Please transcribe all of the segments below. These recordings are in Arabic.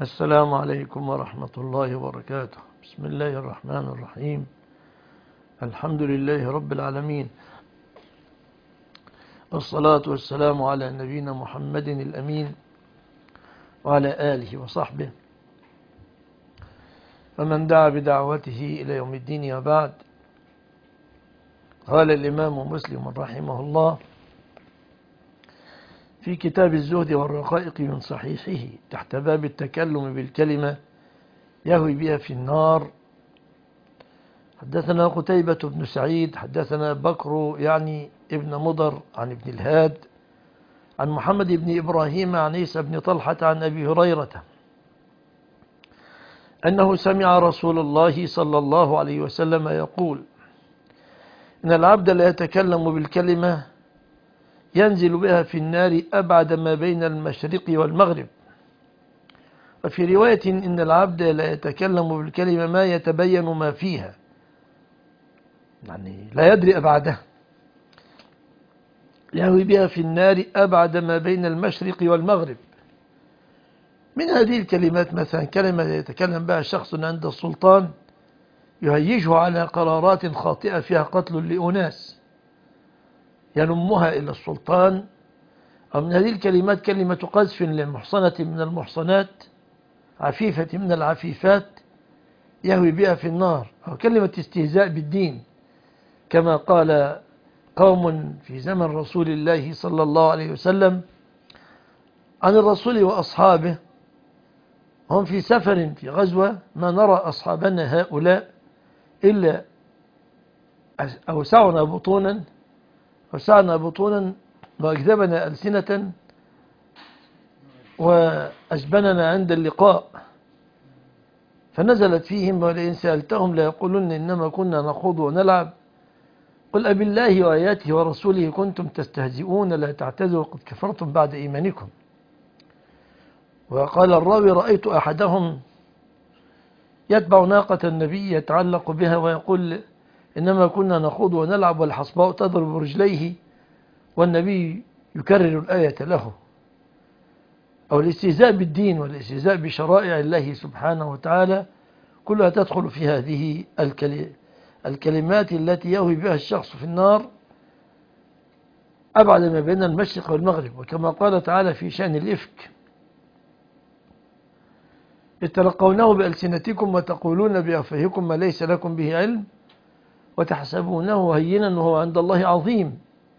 السلام عليكم ورحمة الله وبركاته. بسم الله الرحمن الرحيم. الحمد لله رب العالمين، والصلاة والسلام على نبينا محمد الأمين وعلى آله وصحبه ومن دعا بدعوته إلى يوم الدين. وبعد، قال الإمام مسلم رحمه الله في كتاب الزهد والرقائق من صحيحه تحت باب التكلم بالكلمة يهوي بها في النار: حدثنا قتيبة بن سعيد حدثنا بكر ابن مضر عن ابن الهاد عن محمد بن إبراهيم عن عيسى بن طلحة عن أبي هريرة أنه سمع رسول الله صلى الله عليه وسلم يقول: إن العبد لا يتكلم بالكلمة ينزل بها في النار أبعد ما بين المشرق والمغرب. وفي رواية: إن العبد لا يتكلم بالكلمة ما يتبين ما فيها، يعني لا يدري أبعدها، يهوي بها في النار أبعد ما بين المشرق والمغرب. من هذه الكلمات مثلا كلمة يتكلم بها شخص عند السلطان يهيجه على قرارات خاطئة فيها قتل لأناس ينمها إلى السلطان، أو من هذه الكلمات كلمة قذف للمحصنة من المحصنات، عفيفة من العفيفات، يهوي بها في النار. أو كلمة استهزاء بالدين، كما قال قوم في زمن رسول الله صلى الله عليه وسلم عن الرسول وأصحابه: هم في سفر في غزوة ما نرى أصحابنا هؤلاء إلا أوسعنا بطونا وأكذبنا ألسنة وأجبننا عند اللقاء. فنزلت فيهم: ولئن سألتهم ليقولن إنما كنا نخوض ونلعب قل أبالله وآياته ورسوله كنتم تستهزئون لا تعتذروا قد كفرتم بعد إيمانكم. وقال الراوي: رأيت أحدهم يتبع ناقة النبي يتعلق بها ويقول: إنما كنا نخوض ونلعب والحصباء تضرب رجليه، والنبي يكرر الآية له. أو الاستهزاء بالدين والاستهزاء بشرائع الله سبحانه وتعالى كلها تدخل في هذه الكلمات التي يهوي بها الشخص في النار أبعد ما بين المشرق والمغرب. وكما قال تعالى في شأن الإفك: يتلقونه بألسنتكم وتقولون بأفواهكم ما ليس لكم به علم وتحسبونه هينا وهو عند الله عظيم،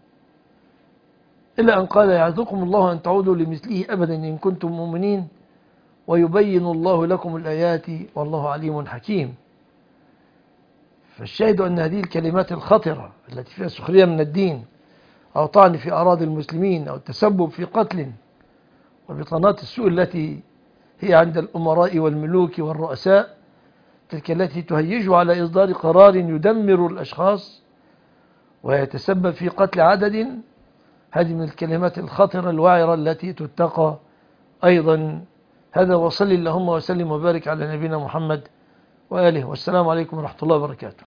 إلا أن قال: يعظكم الله أن تعودوا لمثله أبدا إن كنتم مؤمنين ويبين الله لكم الآيات والله عليم حكيم. فالشاهد أن هذه الكلمات الخطرة التي فيها سخرية من الدين أو طعن في أراضي المسلمين أو التسبب في قتل وبطانات السوء التي هي عند الأمراء والملوك والرؤساء، تلك التي تهيج على إصدار قرار يدمر الأشخاص ويتسبب في قتل عدد، هذه من الكلمات الخطرة الوعرة التي تتقى أيضا. هذا، وصل اللهم وسلم وبارك على نبينا محمد وآله، والسلام عليكم ورحمة الله وبركاته.